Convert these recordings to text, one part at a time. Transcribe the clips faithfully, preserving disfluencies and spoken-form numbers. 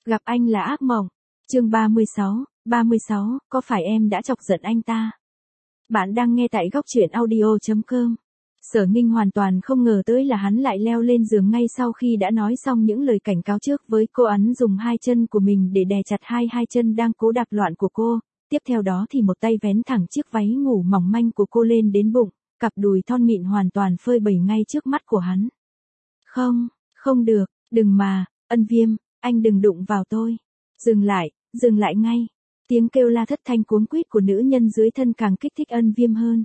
Gặp anh là ác mộng. Chương ba mươi sáu, ba mươi sáu, có phải em đã chọc giận anh ta? Bạn đang nghe tại góc truyện audio chấm com. Sở Nghinh hoàn toàn không ngờ tới là hắn lại leo lên giường ngay sau khi đã nói xong những lời cảnh cáo trước với cô. Hắn dùng hai chân của mình để đè chặt hai hai chân đang cố đạp loạn của cô. Tiếp theo đó thì một tay vén thẳng chiếc váy ngủ mỏng manh của cô lên đến bụng, cặp đùi thon mịn hoàn toàn phơi bày ngay trước mắt của hắn. Không, không được, đừng mà, Ân Viêm, anh đừng đụng vào tôi. Dừng lại, dừng lại ngay. Tiếng kêu la thất thanh cuống quýt của nữ nhân dưới thân càng kích thích Ân Viêm hơn.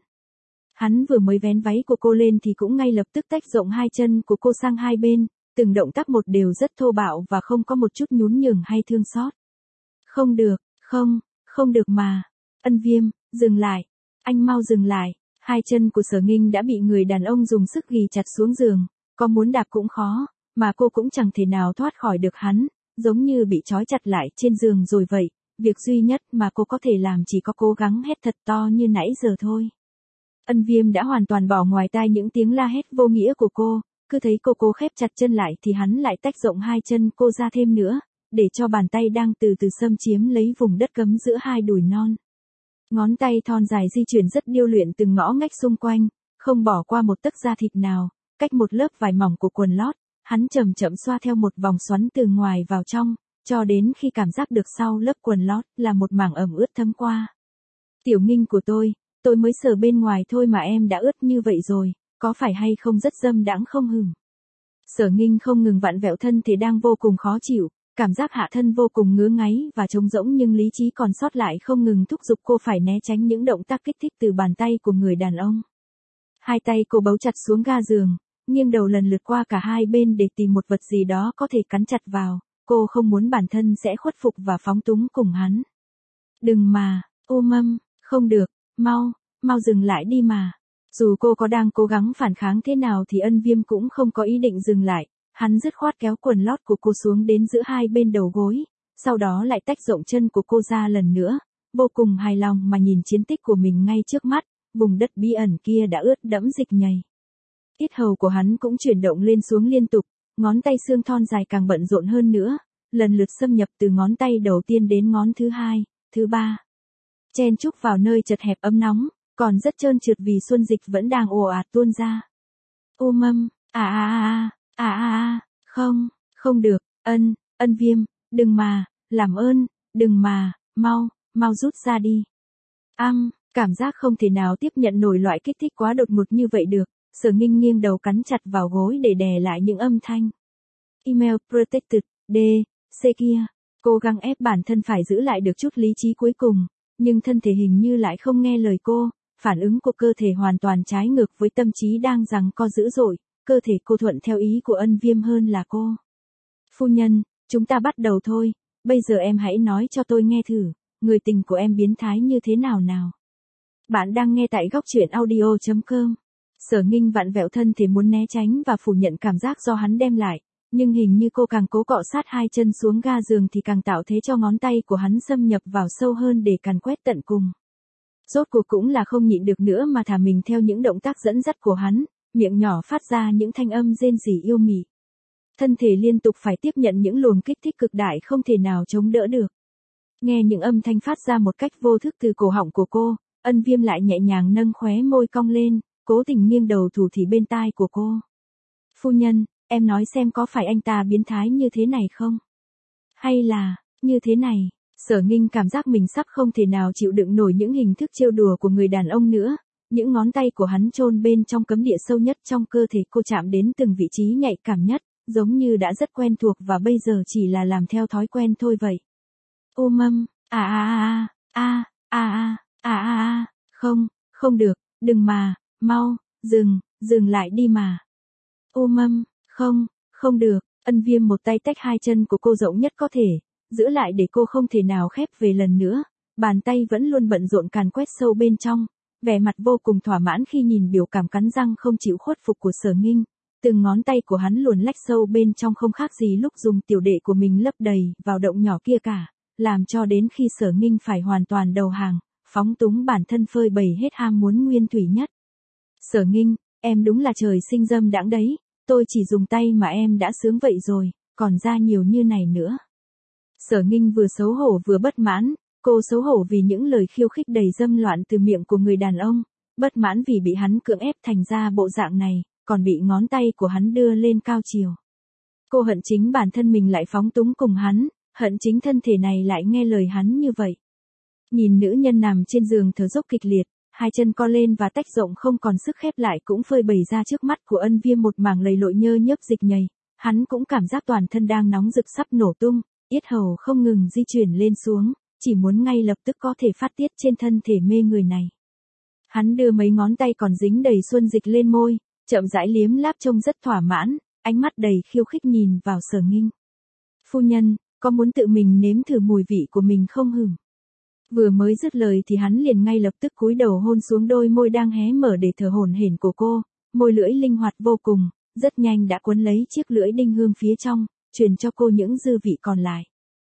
Hắn vừa mới vén váy của cô lên thì cũng ngay lập tức tách rộng hai chân của cô sang hai bên, từng động tác một đều rất thô bạo và không có một chút nhún nhường hay thương xót. Không được, không, không được mà. Ân Viêm, dừng lại. Anh mau dừng lại. Hai chân của Sở Nghinh đã bị người đàn ông dùng sức ghì chặt xuống giường, có muốn đạp cũng khó, mà cô cũng chẳng thể nào thoát khỏi được hắn, giống như bị trói chặt lại trên giường rồi vậy. Việc duy nhất mà cô có thể làm chỉ có cố gắng hét thật to như nãy giờ thôi. Ân Viêm đã hoàn toàn bỏ ngoài tai những tiếng la hét vô nghĩa của cô, cứ thấy cô cố khép chặt chân lại thì hắn lại tách rộng hai chân cô ra thêm nữa, để cho bàn tay đang từ từ xâm chiếm lấy vùng đất cấm giữa hai đùi non. Ngón tay thon dài di chuyển rất điêu luyện từng ngõ ngách xung quanh, không bỏ qua một tấc da thịt nào, cách một lớp vải mỏng của quần lót, hắn chậm chậm xoa theo một vòng xoắn từ ngoài vào trong, cho đến khi cảm giác được sau lớp quần lót là một mảng ẩm ướt thấm qua. Tiểu Nghinh của tôi, tôi mới sờ bên ngoài thôi mà em đã ướt như vậy rồi, có phải hay không rất dâm đãng không hừm? Sở Nghinh không ngừng vặn vẹo thân thể đang vô cùng khó chịu, cảm giác hạ thân vô cùng ngứa ngáy và trống rỗng, nhưng lý trí còn sót lại không ngừng thúc giục cô phải né tránh những động tác kích thích từ bàn tay của người đàn ông. Hai tay cô bấu chặt xuống ga giường, nghiêng đầu lần lượt qua cả hai bên để tìm một vật gì đó có thể cắn chặt vào, cô không muốn bản thân sẽ khuất phục và phóng túng cùng hắn. Đừng mà, ô mâm, không được, mau, mau dừng lại đi mà. Dù cô có đang cố gắng phản kháng thế nào thì Ân Viêm cũng không có ý định dừng lại, hắn dứt khoát kéo quần lót của cô xuống đến giữa hai bên đầu gối, sau đó lại tách rộng chân của cô ra lần nữa, vô cùng hài lòng mà nhìn chiến tích của mình ngay trước mắt, vùng đất bí ẩn kia đã ướt đẫm dịch nhầy. Yết hầu của hắn cũng chuyển động lên xuống liên tục, ngón tay xương thon dài càng bận rộn hơn nữa, lần lượt xâm nhập từ ngón tay đầu tiên đến ngón thứ hai, thứ ba. Chen chúc vào nơi chật hẹp ấm nóng, còn rất trơn trượt vì xuân dịch vẫn đang ồ ạt tuôn ra. Ô mâm, à à à à à à, không, không được, ân, Ân Viêm, đừng mà, làm ơn, đừng mà, mau, mau rút ra đi. Am, cảm giác không thể nào tiếp nhận nổi loại kích thích quá đột ngột như vậy được, Sở Nghinh nghiêng đầu cắn chặt vào gối để đè lại những âm thanh. Email protected, D, C kia, cố gắng ép bản thân phải giữ lại được chút lý trí cuối cùng, nhưng thân thể hình như lại không nghe lời cô, phản ứng của cơ thể hoàn toàn trái ngược với tâm trí đang giằng co dữ dội, cơ thể cô thuận theo ý của Ân Viêm hơn là cô. Phu nhân, chúng ta bắt đầu thôi, bây giờ em hãy nói cho tôi nghe thử, người tình của em biến thái như thế nào nào. Bạn đang nghe tại góc truyện audio chấm com. Sở Nghinh vặn vẹo thân thể muốn né tránh và phủ nhận cảm giác do hắn đem lại, nhưng hình như cô càng cố cọ sát hai chân xuống ga giường thì càng tạo thế cho ngón tay của hắn xâm nhập vào sâu hơn để càn quét tận cùng. Rốt cuộc cũng là không nhịn được nữa mà thả mình theo những động tác dẫn dắt của hắn, miệng nhỏ phát ra những thanh âm rên rỉ yêu mị. Thân thể liên tục phải tiếp nhận những luồng kích thích cực đại không thể nào chống đỡ được. Nghe những âm thanh phát ra một cách vô thức từ cổ họng của cô, Ân Viêm lại nhẹ nhàng nâng khóe môi cong lên, cố tình nghiêng đầu thủ thỉ bên tai của cô. Phu nhân, em nói xem có phải anh ta biến thái như thế này không? Hay là, như thế này? Sở Nghinh cảm giác mình sắp không thể nào chịu đựng nổi những hình thức trêu đùa của người đàn ông nữa, những ngón tay của hắn chôn bên trong cấm địa sâu nhất trong cơ thể cô, chạm đến từng vị trí nhạy cảm nhất, giống như đã rất quen thuộc và bây giờ chỉ là làm theo thói quen thôi vậy. Ô mâm, à à à à à à à à, không, không được, đừng mà, mau, dừng, dừng lại đi mà. Ô mâm, không, không được, Ân Viêm một tay tách hai chân của cô rộng nhất có thể, giữ lại để cô không thể nào khép về lần nữa, bàn tay vẫn luôn bận rộn càn quét sâu bên trong, vẻ mặt vô cùng thỏa mãn khi nhìn biểu cảm cắn răng không chịu khuất phục của Sở Nghinh, từng ngón tay của hắn luồn lách sâu bên trong không khác gì lúc dùng tiểu đệ của mình lấp đầy vào động nhỏ kia cả, làm cho đến khi Sở Nghinh phải hoàn toàn đầu hàng, phóng túng bản thân phơi bày hết ham muốn nguyên thủy nhất. Sở Nghinh, em đúng là trời sinh dâm đãng đấy, tôi chỉ dùng tay mà em đã sướng vậy rồi, còn ra nhiều như này nữa. Sở Nghinh vừa xấu hổ vừa bất mãn, cô xấu hổ vì những lời khiêu khích đầy dâm loạn từ miệng của người đàn ông, bất mãn vì bị hắn cưỡng ép thành ra bộ dạng này, còn bị ngón tay của hắn đưa lên cao chiều. Cô hận chính bản thân mình lại phóng túng cùng hắn, hận chính thân thể này lại nghe lời hắn như vậy. Nhìn nữ nhân nằm trên giường thở dốc kịch liệt, hai chân co lên và tách rộng không còn sức khép lại cũng phơi bày ra trước mắt của Ân Viêm một mảng lầy lội nhơ nhớp dịch nhầy, hắn cũng cảm giác toàn thân đang nóng rực sắp nổ tung, yết hầu không ngừng di chuyển lên xuống, chỉ muốn ngay lập tức có thể phát tiết trên thân thể mê người này. Hắn đưa mấy ngón tay còn dính đầy xuân dịch lên môi, chậm rãi liếm láp trông rất thỏa mãn, ánh mắt đầy khiêu khích nhìn vào Sở Nghinh. Phu nhân, có muốn tự mình nếm thử mùi vị của mình không hửng? Vừa mới dứt lời thì hắn liền ngay lập tức cúi đầu hôn xuống đôi môi đang hé mở để thở hổn hển của cô, môi lưỡi linh hoạt vô cùng, rất nhanh đã cuốn lấy chiếc lưỡi đinh hương phía trong, truyền cho cô những dư vị còn lại.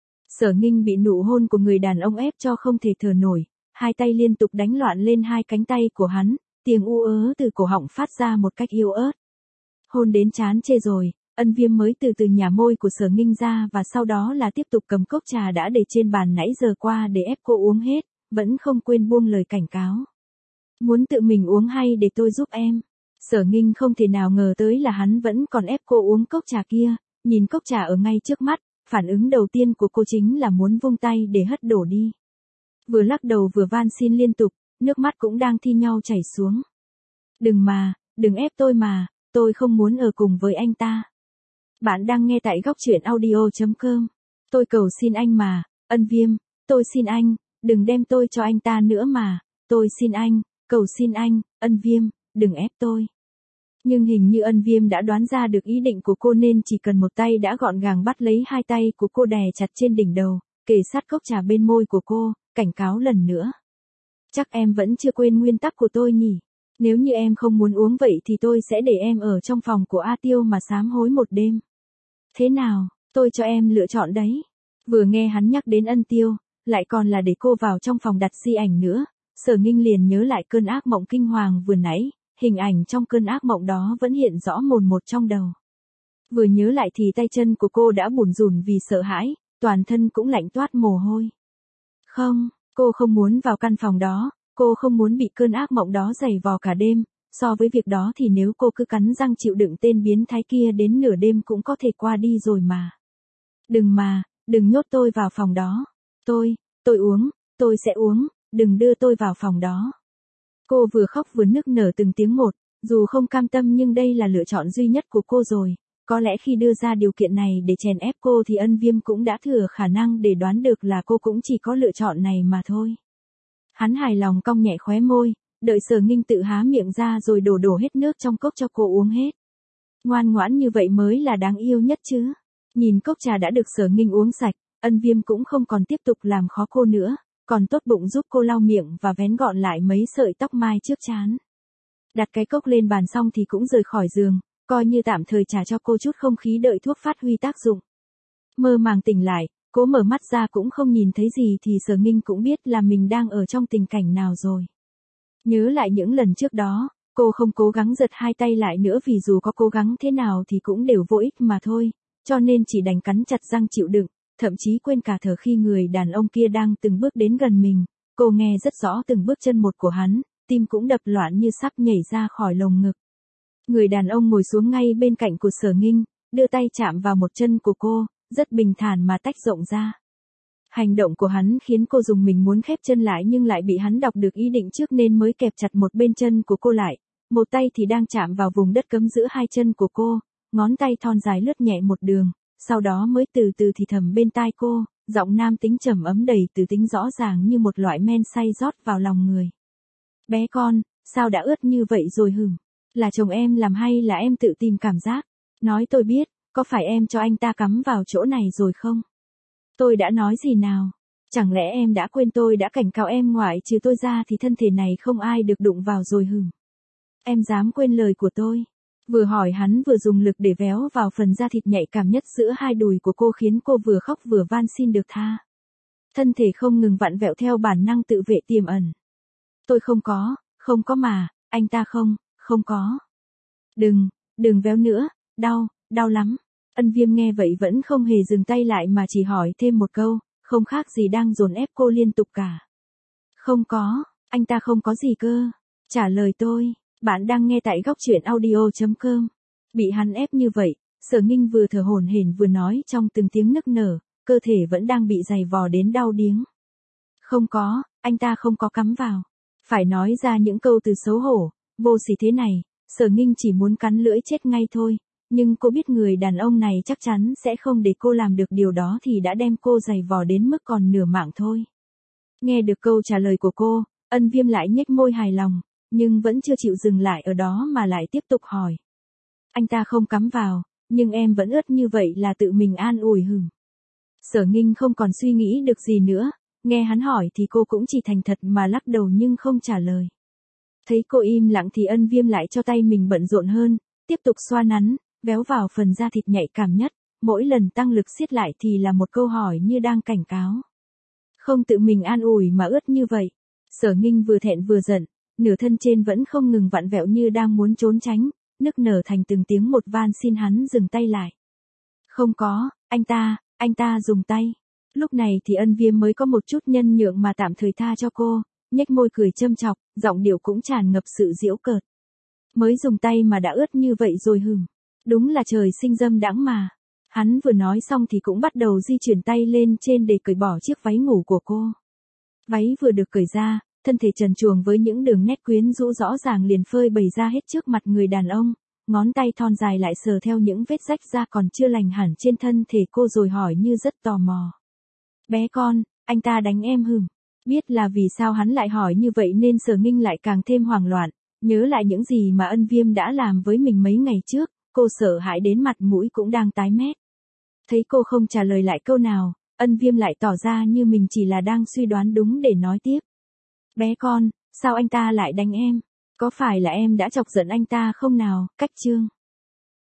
Sở Nghinh bị nụ hôn của người đàn ông ép cho không thể thở nổi, hai tay liên tục đánh loạn lên hai cánh tay của hắn, tiếng u ớ từ cổ họng phát ra một cách yếu ớt. Hôn đến chán chê rồi, Ân Viêm mới từ từ nhả môi của Sở Nghinh ra và sau đó là tiếp tục cầm cốc trà đã để trên bàn nãy giờ qua để ép cô uống hết, vẫn không quên buông lời cảnh cáo. Muốn tự mình uống hay để tôi giúp em? Sở Nghinh không thể nào ngờ tới là hắn vẫn còn ép cô uống cốc trà kia, nhìn cốc trà ở ngay trước mắt, phản ứng đầu tiên của cô chính là muốn vung tay để hất đổ đi. Vừa lắc đầu vừa van xin liên tục, nước mắt cũng đang thi nhau chảy xuống. Đừng mà, đừng ép tôi mà, tôi không muốn ở cùng với anh ta. Bạn đang nghe tại góc truyện audio chấm com. Tôi cầu xin anh mà, Ân Viêm, tôi xin anh, đừng đem tôi cho anh ta nữa mà, tôi xin anh, cầu xin anh, Ân Viêm, đừng ép tôi. Nhưng hình như Ân Viêm đã đoán ra được ý định của cô nên chỉ cần một tay đã gọn gàng bắt lấy hai tay của cô đè chặt trên đỉnh đầu, kề sát cốc trà bên môi của cô, cảnh cáo lần nữa. Chắc em vẫn chưa quên nguyên tắc của tôi nhỉ? Nếu như em không muốn uống vậy thì tôi sẽ để em ở trong phòng của A Tiêu mà sám hối một đêm. Thế nào, tôi cho em lựa chọn đấy. Vừa nghe hắn nhắc đến Ân Tiêu, lại còn là để cô vào trong phòng đặt di ảnh nữa, Sở Nghinh liền nhớ lại cơn ác mộng kinh hoàng vừa nãy, hình ảnh trong cơn ác mộng đó vẫn hiện rõ mồn một trong đầu. Vừa nhớ lại thì tay chân của cô đã bủn rủn vì sợ hãi, toàn thân cũng lạnh toát mồ hôi. Không, cô không muốn vào căn phòng đó, cô không muốn bị cơn ác mộng đó giày vò cả đêm, so với việc đó thì nếu cô cứ cắn răng chịu đựng tên biến thái kia đến nửa đêm cũng có thể qua đi rồi mà. Đừng mà, đừng nhốt tôi vào phòng đó. Tôi, tôi uống, tôi sẽ uống, đừng đưa tôi vào phòng đó. Cô vừa khóc vừa nức nở từng tiếng một, dù không cam tâm nhưng đây là lựa chọn duy nhất của cô rồi. Có lẽ khi đưa ra điều kiện này để chèn ép cô thì Ân Viêm cũng đã thừa khả năng để đoán được là cô cũng chỉ có lựa chọn này mà thôi. Hắn hài lòng cong nhẹ khóe môi, đợi Sở Nghinh tự há miệng ra rồi đổ đổ hết nước trong cốc cho cô uống hết. Ngoan ngoãn như vậy mới là đáng yêu nhất chứ. Nhìn cốc trà đã được Sở Nghinh uống sạch, Ân Viêm cũng không còn tiếp tục làm khó cô nữa, còn tốt bụng giúp cô lau miệng và vén gọn lại mấy sợi tóc mai trước trán. Đặt cái cốc lên bàn xong thì cũng rời khỏi giường, coi như tạm thời trả cho cô chút không khí đợi thuốc phát huy tác dụng. Mơ màng tỉnh lại, cố mở mắt ra cũng không nhìn thấy gì thì Sở Nghinh cũng biết là mình đang ở trong tình cảnh nào rồi. Nhớ lại những lần trước đó, cô không cố gắng giật hai tay lại nữa vì dù có cố gắng thế nào thì cũng đều vô ích mà thôi, cho nên chỉ đành cắn chặt răng chịu đựng, thậm chí quên cả thở khi người đàn ông kia đang từng bước đến gần mình, cô nghe rất rõ từng bước chân một của hắn, tim cũng đập loạn như sắp nhảy ra khỏi lồng ngực. Người đàn ông ngồi xuống ngay bên cạnh của Sở Nghinh, đưa tay chạm vào một chân của cô, rất bình thản mà tách rộng ra. Hành động của hắn khiến cô dùng mình muốn khép chân lại nhưng lại bị hắn đọc được ý định trước nên mới kẹp chặt một bên chân của cô lại, một tay thì đang chạm vào vùng đất cấm giữa hai chân của cô, ngón tay thon dài lướt nhẹ một đường, sau đó mới từ từ thì thầm bên tai cô, giọng nam tính trầm ấm đầy từ tính rõ ràng như một loại men say rót vào lòng người. Bé con, sao đã ướt như vậy rồi hửm? Là chồng em làm hay là em tự tìm cảm giác? Nói tôi biết, có phải em cho anh ta cắm vào chỗ này rồi không? Tôi đã nói gì nào? Chẳng lẽ em đã quên tôi đã cảnh cáo em ngoại trừ tôi ra thì thân thể này không ai được đụng vào rồi hửm? Em dám quên lời của tôi? Vừa hỏi hắn vừa dùng lực để véo vào phần da thịt nhạy cảm nhất giữa hai đùi của cô khiến cô vừa khóc vừa van xin được tha. Thân thể không ngừng vặn vẹo theo bản năng tự vệ tiềm ẩn. Tôi không có, không có mà, anh ta không, không có. Đừng, đừng véo nữa, đau, đau lắm. Ân Viêm nghe vậy vẫn không hề dừng tay lại mà chỉ hỏi thêm một câu, không khác gì đang dồn ép cô liên tục cả. Không có, anh ta không có gì cơ. Trả lời tôi, bạn đang nghe tại góc truyện audio.com. Bị hắn ép như vậy, Sở Nghinh vừa thở hổn hển vừa nói trong từng tiếng nức nở, cơ thể vẫn đang bị giày vò đến đau điếng. Không có, anh ta không có cắm vào. Phải nói ra những câu từ xấu hổ, vô sỉ thế này, Sở Nghinh chỉ muốn cắn lưỡi chết ngay thôi. Nhưng cô biết người đàn ông này chắc chắn sẽ không để cô làm được điều đó thì đã đem cô giày vò đến mức còn nửa mạng thôi. Nghe được câu trả lời của cô, Ân Viêm lại nhếch môi hài lòng, nhưng vẫn chưa chịu dừng lại ở đó mà lại tiếp tục hỏi. Anh ta không cắm vào, nhưng em vẫn ướt như vậy là tự mình an ủi hừm. Sở Nghinh không còn suy nghĩ được gì nữa, nghe hắn hỏi thì cô cũng chỉ thành thật mà lắc đầu nhưng không trả lời. Thấy cô im lặng thì Ân Viêm lại cho tay mình bận rộn hơn, tiếp tục xoa nắn, véo vào phần da thịt nhạy cảm nhất, mỗi lần tăng lực siết lại thì là một câu hỏi như đang cảnh cáo. Không tự mình an ủi mà ướt như vậy. Sở Nghinh vừa thẹn vừa giận, nửa thân trên vẫn không ngừng vặn vẹo như đang muốn trốn tránh, nức nở thành từng tiếng một van xin hắn dừng tay lại. Không có, anh ta, anh ta dùng tay. Lúc này thì Ân Viêm mới có một chút nhân nhượng mà tạm thời tha cho cô, nhếch môi cười châm chọc, giọng điệu cũng tràn ngập sự giễu cợt. Mới dùng tay mà đã ướt như vậy rồi hừm. Đúng là trời sinh dâm đãng mà. Hắn vừa nói xong thì cũng bắt đầu di chuyển tay lên trên để cởi bỏ chiếc váy ngủ của cô. Váy vừa được cởi ra, thân thể trần truồng với những đường nét quyến rũ rõ ràng liền phơi bày ra hết trước mặt người đàn ông, ngón tay thon dài lại sờ theo những vết rách da còn chưa lành hẳn trên thân thể cô rồi hỏi như rất tò mò. Bé con, anh ta đánh em hừm. Biết là vì sao hắn lại hỏi như vậy nên Sở Nghinh lại càng thêm hoảng loạn, nhớ lại những gì mà Ân Viêm đã làm với mình mấy ngày trước, cô sợ hãi đến mặt mũi cũng đang tái mét. Thấy cô không trả lời lại câu nào, Ân Viêm lại tỏ ra như mình chỉ là đang suy đoán đúng để nói tiếp. Bé con, sao anh ta lại đánh em? Có phải là em đã chọc giận anh ta không nào? Cách chương.